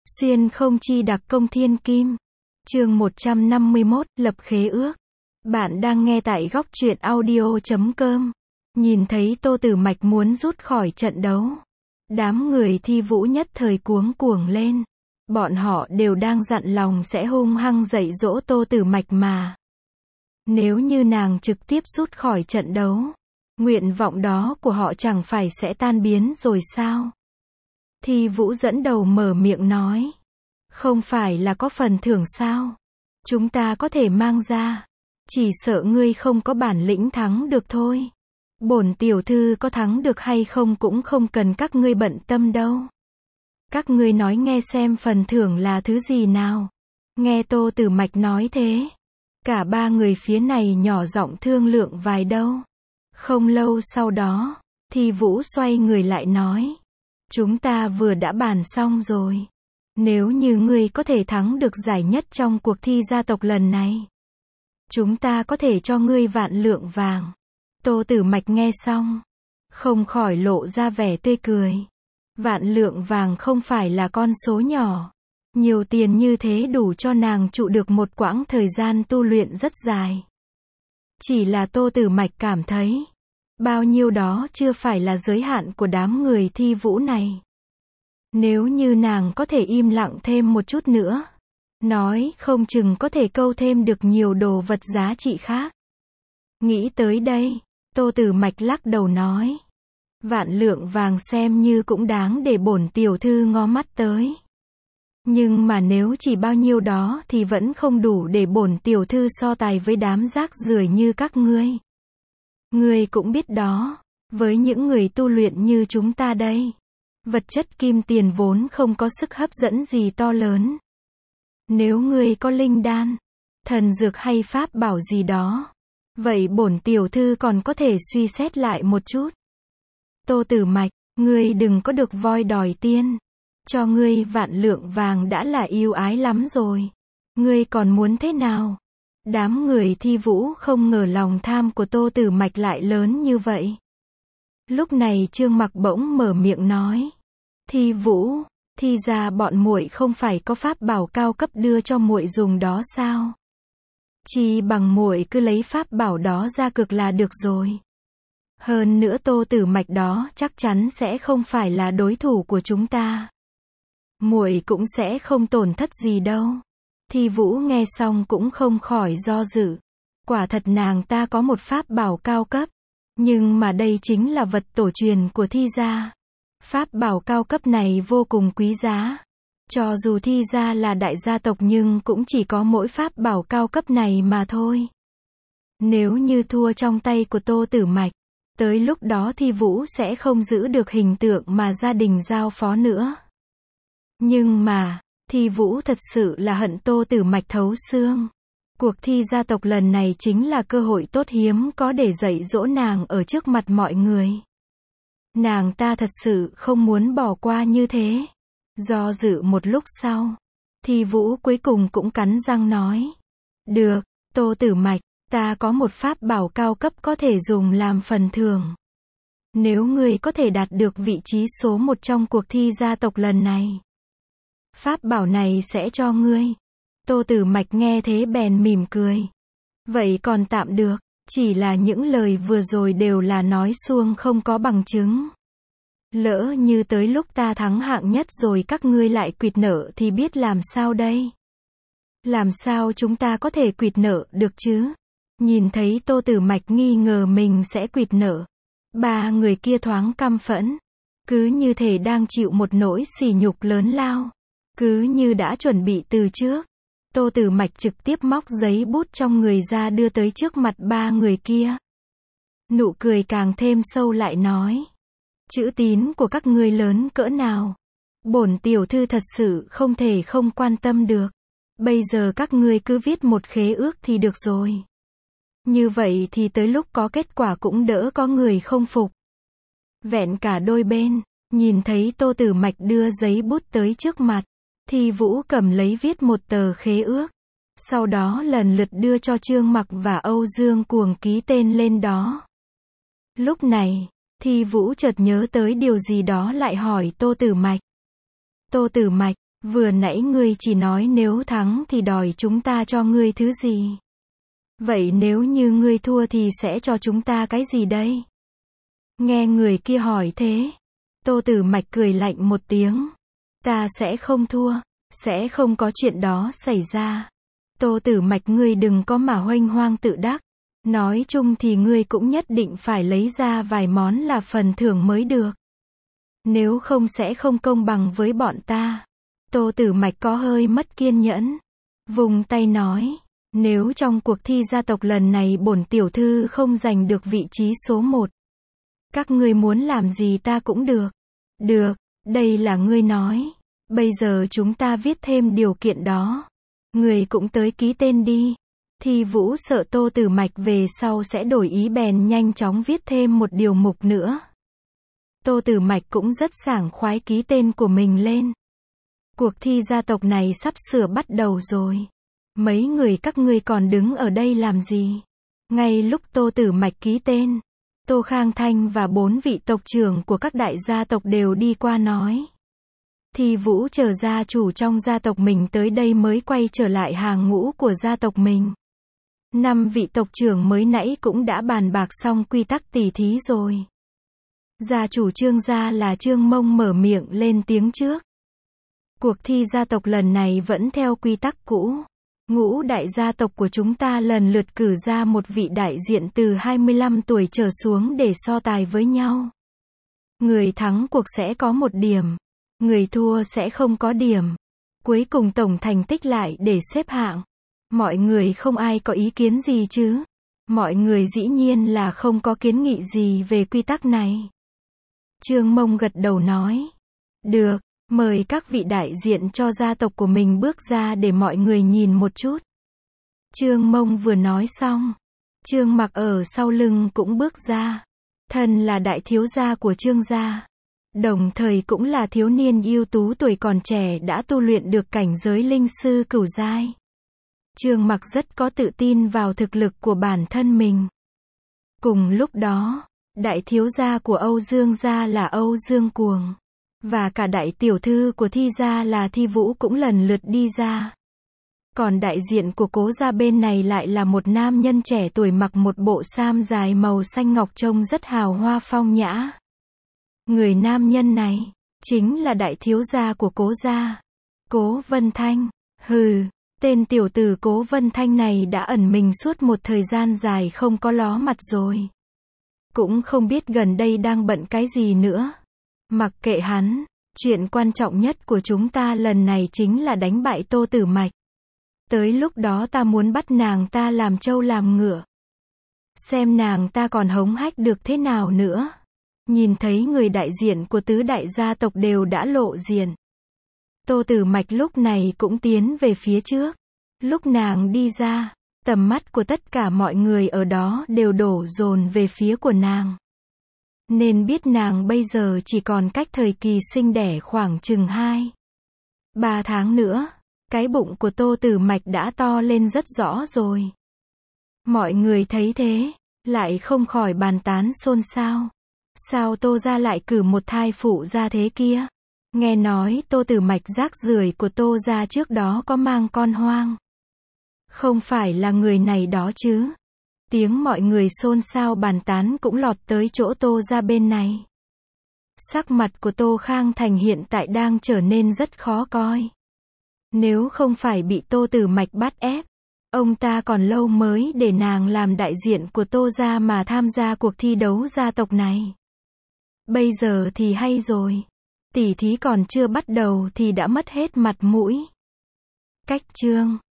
Xuyên không chi đặc công thiên kim. Chương 151, lập khế ước. Bạn đang nghe tại góc truyện audio.com. Nhìn thấy Tô Tử Mạch muốn rút khỏi trận đấu, đám người Thi Vũ nhất thời cuống cuồng lên. Bọn họ đều đang dặn lòng sẽ hung hăng dạy dỗ Tô Tử Mạch mà. Nếu như nàng trực tiếp rút khỏi trận đấu, nguyện vọng đó của họ chẳng phải sẽ tan biến rồi sao? Thi Vũ dẫn đầu mở miệng nói. Không phải là có phần thưởng sao? Chúng ta có thể mang ra. Chỉ sợ ngươi không có bản lĩnh thắng được thôi. Bổn tiểu thư có thắng được hay không cũng không cần các ngươi bận tâm đâu. Các ngươi nói nghe xem phần thưởng là thứ gì nào? Nghe Tô Tử Mạch nói thế, cả ba người phía này nhỏ giọng thương lượng vài đâu. Không lâu sau đó, Thi Vũ xoay người lại nói. Chúng ta vừa đã bàn xong rồi. Nếu như ngươi có thể thắng được giải nhất trong cuộc thi gia tộc lần này, chúng ta có thể cho ngươi vạn lượng vàng. Tô Tử Mạch nghe xong, không khỏi lộ ra vẻ tươi cười. Vạn lượng vàng không phải là con số nhỏ. Nhiều tiền như thế đủ cho nàng trụ được một quãng thời gian tu luyện rất dài. Chỉ là Tô Tử Mạch cảm thấy, bao nhiêu đó chưa phải là giới hạn của đám người Thi Vũ này. Nếu như nàng có thể im lặng thêm một chút nữa, nói không chừng có thể câu thêm được nhiều đồ vật giá trị khác. Nghĩ tới đây, Tô Tử Mạch lắc đầu nói. Vạn lượng vàng xem như cũng đáng để bổn tiểu thư ngó mắt tới. Nhưng mà nếu chỉ bao nhiêu đó thì vẫn không đủ để bổn tiểu thư so tài với đám rác rưởi như các ngươi. Ngươi cũng biết đó, với những người tu luyện như chúng ta đây, vật chất kim tiền vốn không có sức hấp dẫn gì to lớn. Nếu ngươi có linh đan, thần dược hay pháp bảo gì đó, vậy bổn tiểu thư còn có thể suy xét lại một chút. Tô Tử Mạch, ngươi đừng có được voi đòi tiên. Cho ngươi vạn lượng vàng đã là yêu ái lắm rồi. Ngươi còn muốn thế nào? Đám người Thi Vũ không ngờ lòng tham của Tô Tử Mạch lại lớn như vậy. Lúc này Trương Mặc bỗng mở miệng nói. Thi Vũ, thì ra bọn muội không phải có pháp bảo cao cấp đưa cho muội dùng đó sao? Chỉ bằng muội cứ lấy pháp bảo đó ra cược là được rồi. Hơn nữa Tô Tử Mạch đó chắc chắn sẽ không phải là đối thủ của chúng ta. Muội cũng sẽ không tổn thất gì đâu. Thi Vũ nghe xong cũng không khỏi do dự. Quả thật nàng ta có một pháp bảo cao cấp, nhưng mà đây chính là vật tổ truyền của Thi gia. Pháp bảo cao cấp này vô cùng quý giá. Cho dù Thi gia là đại gia tộc nhưng cũng chỉ có mỗi pháp bảo cao cấp này mà thôi. Nếu như thua trong tay của Tô Tử Mạch, tới lúc đó Thi Vũ sẽ không giữ được hình tượng mà gia đình giao phó nữa. Nhưng mà, Thi Vũ thật sự là hận Tô Tử Mạch thấu xương. Cuộc thi gia tộc lần này chính là cơ hội tốt hiếm có để dạy dỗ nàng ở trước mặt mọi người. Nàng ta thật sự không muốn bỏ qua như thế. Do dự một lúc sau, Thi Vũ cuối cùng cũng cắn răng nói. Được, Tô Tử Mạch, ta có một pháp bảo cao cấp có thể dùng làm phần thưởng. Nếu ngươi có thể đạt được vị trí số 1 trong cuộc thi gia tộc lần này, pháp bảo này sẽ cho ngươi. Tô Tử Mạch nghe thế bèn mỉm cười. Vậy còn tạm được, chỉ là những lời vừa rồi đều là nói suông không có bằng chứng. Lỡ như tới lúc ta thắng hạng nhất rồi các ngươi lại quỵt nợ thì biết làm sao đây? Làm sao chúng ta có thể quỵt nợ được chứ? Nhìn thấy Tô Tử Mạch nghi ngờ mình sẽ quỵt nợ, ba người kia thoáng căm phẫn. Cứ như thể đang chịu một nỗi sỉ nhục lớn lao. Cứ như đã chuẩn bị từ trước. Tô Tử Mạch trực tiếp móc giấy bút trong người ra đưa tới trước mặt ba người kia. Nụ cười càng thêm sâu lại nói. Chữ tín của các ngươi lớn cỡ nào? Bổn tiểu thư thật sự không thể không quan tâm được. Bây giờ các ngươi cứ viết một khế ước thì được rồi. Như vậy thì tới lúc có kết quả cũng đỡ có người không phục. Vẹn cả đôi bên, nhìn thấy Tô Tử Mạch đưa giấy bút tới trước mặt, Thi Vũ cầm lấy viết một tờ khế ước. Sau đó lần lượt đưa cho Trương Mặc và Âu Dương Cuồng ký tên lên đó. Lúc này, Thi Vũ chợt nhớ tới điều gì đó lại hỏi Tô Tử Mạch. Tô Tử Mạch, Vừa nãy ngươi chỉ nói nếu thắng thì đòi chúng ta cho ngươi thứ gì? Vậy nếu như ngươi thua thì sẽ cho chúng ta cái gì đây? Nghe người kia hỏi thế, Tô Tử Mạch cười lạnh một tiếng. Ta sẽ không thua, sẽ không có chuyện đó xảy ra. Tô Tử Mạch ngươi đừng có mà huênh hoang tự đắc. Nói chung thì ngươi cũng nhất định phải lấy ra vài món là phần thưởng mới được. Nếu không sẽ không công bằng với bọn ta. Tô Tử Mạch có hơi mất kiên nhẫn. Vùng tay nói, nếu trong cuộc thi gia tộc lần này bổn tiểu thư không giành được vị trí số 1. Các ngươi muốn làm gì ta cũng được. Được, đây là ngươi nói. Bây giờ chúng ta viết thêm điều kiện đó. Ngươi cũng tới ký tên đi. Thi Vũ sợ Tô Tử Mạch về sau sẽ đổi ý bèn nhanh chóng viết thêm một điều mục nữa. Tô Tử Mạch cũng rất sảng khoái ký tên của mình lên. Cuộc thi gia tộc này sắp sửa bắt đầu rồi. Mấy người các ngươi còn đứng ở đây làm gì? Ngay lúc Tô Tử Mạch ký tên, Tô Khang Thanh và 4 vị tộc trưởng của các đại gia tộc đều đi qua nói. Thi Vũ chờ gia chủ trong gia tộc mình tới đây mới quay trở lại hàng ngũ của gia tộc mình. 5 vị tộc trưởng mới nãy cũng đã bàn bạc xong quy tắc tỉ thí rồi. Gia chủ Trương gia là Trương Mông mở miệng lên tiếng trước. Cuộc thi gia tộc lần này vẫn theo quy tắc cũ. Ngũ đại gia tộc của chúng ta lần lượt cử ra một vị đại diện từ 25 tuổi trở xuống để so tài với nhau. Người thắng cuộc sẽ có 1 điểm. Người thua sẽ không có điểm. Cuối cùng tổng thành tích lại để xếp hạng. Mọi người không ai có ý kiến gì chứ? Mọi người dĩ nhiên là không có kiến nghị gì về quy tắc này. Trương Mông gật đầu nói. Được, mời các vị đại diện cho gia tộc của mình bước ra để mọi người nhìn một chút. Trương Mông vừa nói xong, Trương Mặc ở sau lưng cũng bước ra. Thân là đại thiếu gia của Trương gia, đồng thời cũng là thiếu niên ưu tú tuổi còn trẻ đã tu luyện được cảnh giới linh sư cửu giai. Trương Mặc rất có tự tin vào thực lực của bản thân mình. Cùng lúc đó, đại thiếu gia của Âu Dương gia là Âu Dương Cuồng, và cả đại tiểu thư của Thi gia là Thi Vũ cũng lần lượt đi ra. Còn đại diện của Cố gia bên này lại là một nam nhân trẻ tuổi mặc một bộ sam dài màu xanh ngọc trông rất hào hoa phong nhã. Người nam nhân này chính là đại thiếu gia của Cố gia, Cố Vân Thanh. Hừ, tên tiểu tử Cố Vân Thanh này đã ẩn mình suốt một thời gian dài không có ló mặt rồi. Cũng không biết gần đây đang bận cái gì nữa. Mặc kệ hắn, chuyện quan trọng nhất của chúng ta lần này chính là đánh bại Tô Tử Mạch. Tới lúc đó ta muốn bắt nàng ta làm trâu làm ngựa. Xem nàng ta còn hống hách được thế nào nữa. Nhìn thấy người đại diện của tứ đại gia tộc đều đã lộ diện. Tô Tử Mạch lúc này cũng tiến về phía trước. Lúc nàng đi ra, tầm mắt của tất cả mọi người ở đó đều đổ dồn về phía của nàng. Nên biết nàng bây giờ chỉ còn cách thời kỳ sinh đẻ khoảng chừng 2-3 tháng nữa. Cái bụng của Tô Tử Mạch đã to lên rất rõ rồi. Mọi người thấy thế, lại không khỏi bàn tán xôn xao. Sao Tô gia lại cử một thai phụ ra thế kia? Nghe nói Tô Tử Mạch rác rưởi của Tô gia trước đó có mang con hoang. Không phải là người này đó chứ? Tiếng mọi người xôn xao bàn tán cũng lọt tới chỗ Tô gia bên này. Sắc mặt của Tô Khang Thành hiện tại đang trở nên rất khó coi. Nếu không phải bị Tô Tử Mạch bắt ép, ông ta còn lâu mới để nàng làm đại diện của Tô gia mà tham gia cuộc thi đấu gia tộc này. Bây giờ thì hay rồi. Tỉ thí còn chưa bắt đầu thì đã mất hết mặt mũi. Cách chương